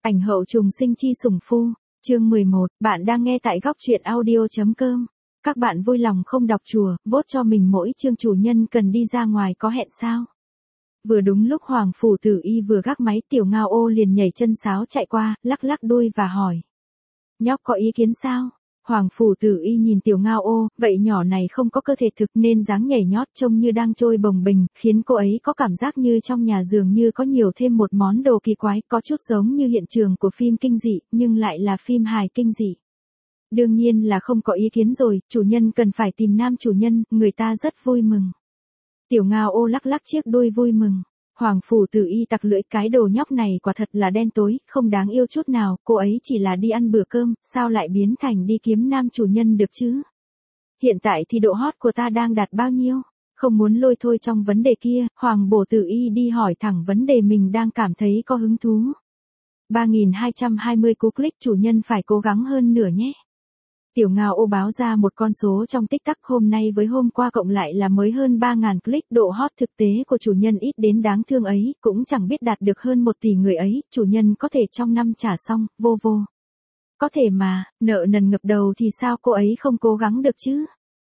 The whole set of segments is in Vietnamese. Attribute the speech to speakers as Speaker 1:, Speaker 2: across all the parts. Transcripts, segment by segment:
Speaker 1: Ảnh hậu trùng sinh chi sủng phu, chương 11, bạn đang nghe tại góc truyện audio.com. Các bạn vui lòng không đọc chùa, vote cho mình mỗi chương chủ nhân cần đi ra ngoài có hẹn sao. Vừa đúng lúc Hoàng Phủ Tử Y vừa gác máy, Tiểu Ngao Ô liền nhảy chân sáo chạy qua, lắc lắc đuôi và hỏi. Nhóc có ý kiến sao? Hoàng Phủ Tử Y nhìn Tiểu Ngao Ô, vậy nhỏ này không có cơ thể thực nên dáng nhảy nhót trông như đang trôi bồng bềnh, khiến cô ấy có cảm giác như trong nhà dường như có nhiều thêm một món đồ kỳ quái, có chút giống như hiện trường của phim kinh dị, nhưng lại là phim hài kinh dị. Đương nhiên là không có ý kiến rồi, chủ nhân cần phải tìm nam chủ nhân, người ta rất vui mừng. Tiểu Ngao Ô lắc lắc chiếc đuôi vui mừng. Hoàng Phủ Tử Y tặc lưỡi, cái đồ nhóc này quả thật là đen tối, không đáng yêu chút nào, cô ấy chỉ là đi ăn bữa cơm, sao lại biến thành đi kiếm nam chủ nhân được chứ? Hiện tại thì độ hot của ta đang đạt bao nhiêu? Không muốn lôi thôi trong vấn đề kia, Hoàng Bổ Tử Y đi hỏi thẳng vấn đề mình đang cảm thấy có hứng thú. 3.220 cú click, chủ nhân phải cố gắng hơn nữa nhé. Tiểu Ngao Ô báo ra một con số trong tích tắc, hôm nay với hôm qua cộng lại là mới hơn 3.000 click, độ hot thực tế của chủ nhân ít đến đáng thương ấy, cũng chẳng biết đạt được hơn 1 tỷ người ấy, chủ nhân có thể trong năm trả xong, vô. Có thể mà, nợ nần ngập đầu thì sao cô ấy không cố gắng được chứ?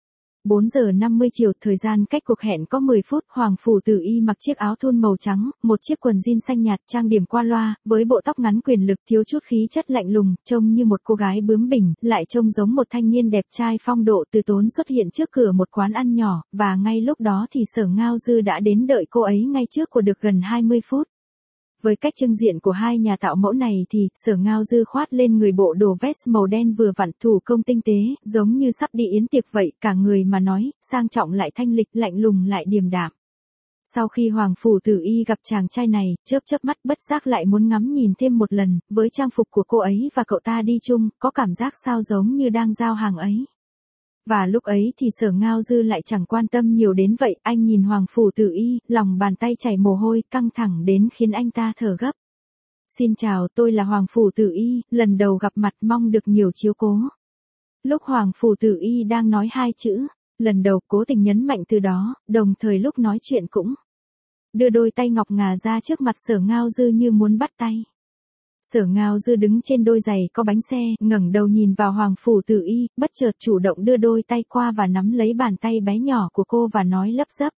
Speaker 1: 4 giờ 50 chiều, thời gian cách cuộc hẹn có 10 phút, Hoàng Phủ Tử Y mặc chiếc áo thun màu trắng, một chiếc quần jean xanh nhạt, trang điểm qua loa, với bộ tóc ngắn quyền lực, thiếu chút khí chất lạnh lùng, trông như một cô gái bướng bỉnh, lại trông giống một thanh niên đẹp trai phong độ từ tốn xuất hiện trước cửa một quán ăn nhỏ, và ngay lúc đó thì Sở Ngao Dư đã đến đợi cô ấy ngay trước của được gần 20 phút. Với cách trưng diện của hai nhà tạo mẫu này thì, Sở Ngao Dư khoát lên người bộ đồ vest màu đen vừa vặn, thủ công tinh tế, giống như sắp đi yến tiệc vậy, cả người mà nói, sang trọng lại thanh lịch, lạnh lùng lại điềm đạm. Sau khi Hoàng Phủ Tử Y gặp chàng trai này, chớp mắt bất giác lại muốn ngắm nhìn thêm một lần, với trang phục của cô ấy và cậu ta đi chung, có cảm giác sao giống như đang giao hàng ấy. Và lúc ấy thì Sở Ngao Dư lại chẳng quan tâm nhiều đến vậy, anh nhìn Hoàng Phủ Tử Y, lòng bàn tay chảy mồ hôi, căng thẳng đến khiến anh ta thở gấp. Xin chào, tôi là Hoàng Phủ Tử Y, lần đầu gặp mặt, mong được nhiều chiếu cố. Lúc Hoàng Phủ Tử Y đang nói hai chữ, lần đầu, cố tình nhấn mạnh từ đó, đồng thời lúc nói chuyện cũng đưa đôi tay ngọc ngà ra trước mặt Sở Ngao Dư như muốn bắt tay. Sở Ngao Dư đứng trên đôi giày có bánh xe, ngẩng đầu nhìn vào Hoàng Phủ Tử Y, bất chợt chủ động đưa đôi tay qua và nắm lấy bàn tay bé nhỏ của cô và nói lấp dấp.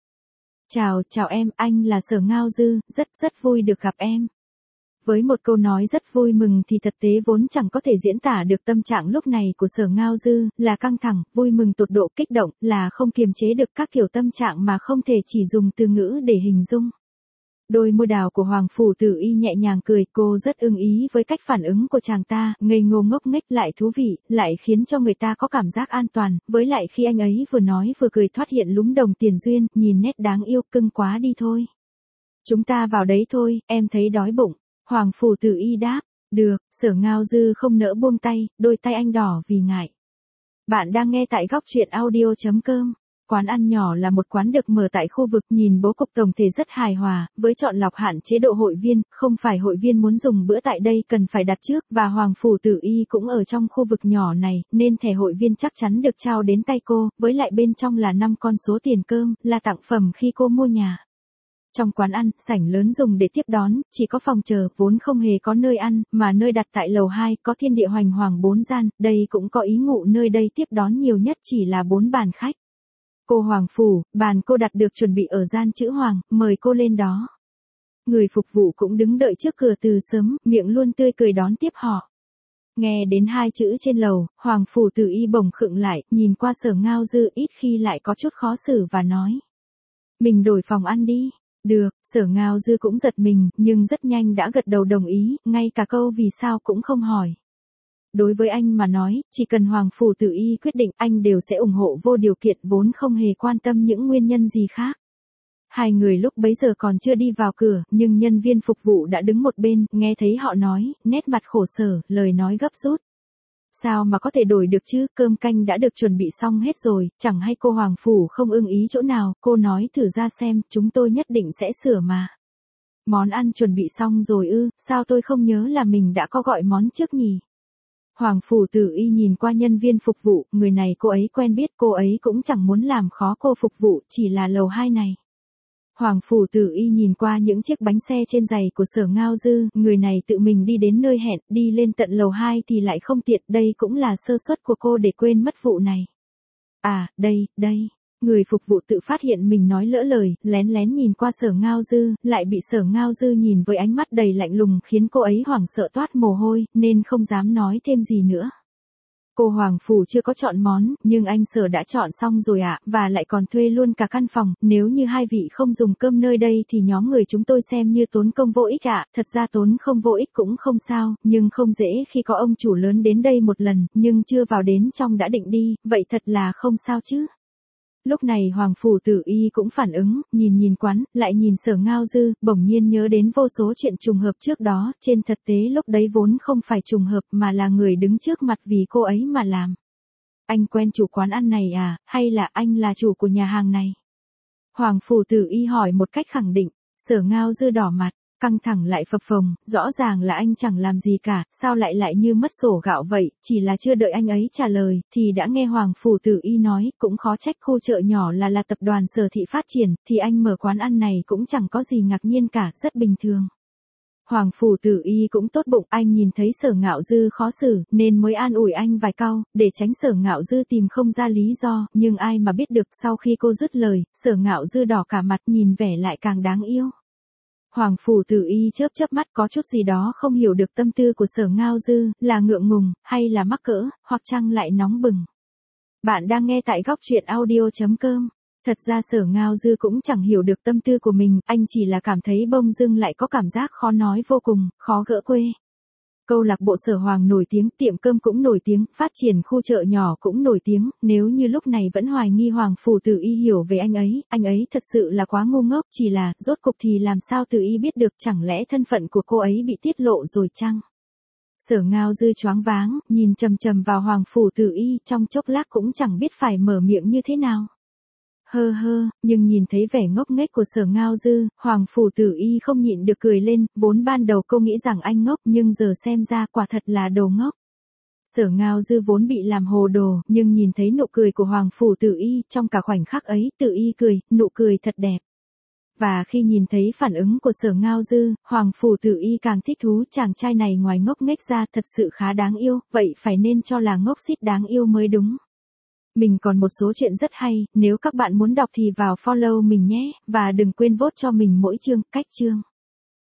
Speaker 1: Chào em, anh là Sở Ngao Dư, rất vui được gặp em. Với một câu nói rất vui mừng thì thực tế vốn chẳng có thể diễn tả được tâm trạng lúc này của Sở Ngao Dư, là căng thẳng, vui mừng tột độ, kích động, là không kiềm chế được các kiểu tâm trạng mà không thể chỉ dùng từ ngữ để hình dung. Đôi môi đào của Hoàng Phủ Tử Y nhẹ nhàng cười, cô rất ưng ý với cách phản ứng của chàng ta, ngây ngô ngốc nghếch lại thú vị, lại khiến cho người ta có cảm giác an toàn, với lại khi anh ấy vừa nói vừa cười thoát hiện lúm đồng tiền duyên, nhìn nét đáng yêu, cưng quá đi thôi. Chúng ta vào đấy thôi, em thấy đói bụng. Hoàng Phủ Tử Y đáp, được. Sở Ngao Dư không nỡ buông tay, đôi tay anh đỏ vì ngại. Bạn đang nghe tại góc truyện audio.com. Quán ăn nhỏ là một quán được mở tại khu vực, nhìn bố cục tổng thể rất hài hòa, với chọn lọc hạn chế độ hội viên, không phải hội viên muốn dùng bữa tại đây cần phải đặt trước, và Hoàng Phủ Tử Y cũng ở trong khu vực nhỏ này, nên thẻ hội viên chắc chắn được trao đến tay cô, với lại bên trong là 5 con số tiền cơm, là tặng phẩm khi cô mua nhà. Trong quán ăn, sảnh lớn dùng để tiếp đón, chỉ có phòng chờ, vốn không hề có nơi ăn, mà nơi đặt tại lầu 2, có thiên địa hoành hoàng 4 gian, đây cũng có ý ngụ nơi đây tiếp đón nhiều nhất chỉ là 4 bàn khách. Cô Hoàng Phủ, bàn cô đặt được chuẩn bị ở gian chữ Hoàng, mời cô lên đó. Người phục vụ cũng đứng đợi trước cửa từ sớm, miệng luôn tươi cười đón tiếp họ. Nghe đến hai chữ trên lầu, Hoàng Phủ Tử Y bỗng khựng lại, nhìn qua Sở Ngao Dư, ít khi lại có chút khó xử và nói. Mình đổi phòng ăn đi. Được. Sở Ngao Dư cũng giật mình, nhưng rất nhanh đã gật đầu đồng ý, ngay cả câu vì sao cũng không hỏi. Đối với anh mà nói, chỉ cần Hoàng Phủ Tử Y quyết định, anh đều sẽ ủng hộ vô điều kiện, vốn không hề quan tâm những nguyên nhân gì khác. Hai người lúc bấy giờ còn chưa đi vào cửa, nhưng nhân viên phục vụ đã đứng một bên, nghe thấy họ nói, nét mặt khổ sở, lời nói gấp rút. Sao mà có thể đổi được chứ, cơm canh đã được chuẩn bị xong hết rồi, chẳng hay cô Hoàng Phủ không ưng ý chỗ nào, cô nói thử ra xem, chúng tôi nhất định sẽ sửa mà. Món ăn chuẩn bị xong rồi ư, sao tôi không nhớ là mình đã có gọi món trước nhỉ? Hoàng Phủ Tử Y nhìn qua nhân viên phục vụ, người này cô ấy quen biết, cô ấy cũng chẳng muốn làm khó cô phục vụ, chỉ là lầu 2 này. Hoàng Phủ Tử Y nhìn qua những chiếc bánh xe trên giày của Sở Ngao Dư, người này tự mình đi đến nơi hẹn, đi lên tận lầu 2 thì lại không tiện, đây cũng là sơ suất của cô để quên mất vụ này. À, đây. Người phục vụ tự phát hiện mình nói lỡ lời, lén lén nhìn qua Sở Ngao Dư, lại bị Sở Ngao Dư nhìn với ánh mắt đầy lạnh lùng khiến cô ấy hoảng sợ toát mồ hôi, nên không dám nói thêm gì nữa. Cô Hoàng Phủ chưa có chọn món, nhưng anh Sở đã chọn xong rồi ạ, và lại còn thuê luôn cả căn phòng, nếu như hai vị không dùng cơm nơi đây thì nhóm người chúng tôi xem như tốn công vô ích ạ, thật ra tốn không vô ích cũng không sao, nhưng không dễ khi có ông chủ lớn đến đây một lần, nhưng chưa vào đến trong đã định đi, vậy thật là không sao chứ. Lúc này Hoàng Phủ Tử Y cũng phản ứng, nhìn quán, lại nhìn Sở Ngao Dư, bỗng nhiên nhớ đến vô số chuyện trùng hợp trước đó, trên thực tế lúc đấy vốn không phải trùng hợp mà là người đứng trước mặt vì cô ấy mà làm. Anh quen chủ quán ăn này à, hay là anh là chủ của nhà hàng này? Hoàng Phủ Tử Y hỏi một cách khẳng định, Sở Ngao Dư đỏ mặt. Căng thẳng lại phập phồng, rõ ràng là anh chẳng làm gì cả, sao lại như mất sổ gạo vậy, chỉ là chưa đợi anh ấy trả lời, thì đã nghe Hoàng Phủ Tử Y nói, cũng khó trách khu chợ nhỏ là tập đoàn Sở Thị phát triển, thì anh mở quán ăn này cũng chẳng có gì ngạc nhiên cả, rất bình thường. Hoàng Phủ Tử Y cũng tốt bụng, anh nhìn thấy Sở Ngạo Dư khó xử, nên mới an ủi anh vài câu, để tránh Sở Ngạo Dư tìm không ra lý do, nhưng ai mà biết được sau khi cô dứt lời, Sở Ngạo Dư đỏ cả mặt nhìn vẻ lại càng đáng yêu. Hoàng Phủ Tử Y chớp mắt có chút gì đó không hiểu được tâm tư của Sở Ngao Dư, là ngượng ngùng, hay là mắc cỡ, hoặc chăng lại nóng bừng. Bạn đang nghe tại góc truyện audio.com. Thật ra Sở Ngao Dư cũng chẳng hiểu được tâm tư của mình, anh chỉ là cảm thấy bông dưng lại có cảm giác khó nói vô cùng, khó gỡ quê. Câu lạc bộ Sở Hoàng nổi tiếng, tiệm cơm cũng nổi tiếng, phát triển khu chợ nhỏ cũng nổi tiếng, nếu như lúc này vẫn hoài nghi Hoàng Phủ Tử Y hiểu về anh ấy thật sự là quá ngu ngốc, chỉ là, rốt cục thì làm sao Tử Y biết được, chẳng lẽ thân phận của cô ấy bị tiết lộ rồi chăng? Sở Ngao Dư choáng váng, nhìn chằm vào Hoàng Phủ Tử Y, trong chốc lát cũng chẳng biết phải mở miệng như thế nào. Nhưng nhìn thấy vẻ ngốc nghếch của Sở Ngao Dư, Hoàng Phủ Tử Y không nhịn được cười lên, vốn ban đầu cô nghĩ rằng anh ngốc, nhưng giờ xem ra quả thật là đồ ngốc. Sở Ngao Dư vốn bị làm hồ đồ, nhưng nhìn thấy nụ cười của Hoàng Phủ Tử Y, trong cả khoảnh khắc ấy, Tử Y cười, nụ cười thật đẹp. Và khi nhìn thấy phản ứng của Sở Ngao Dư, Hoàng Phủ Tử Y càng thích thú, chàng trai này ngoài ngốc nghếch ra thật sự khá đáng yêu, vậy phải nên cho là ngốc xít đáng yêu mới đúng. Mình còn một số chuyện rất hay, nếu các bạn muốn đọc thì vào follow mình nhé, và đừng quên vote cho mình mỗi chương, cách chương.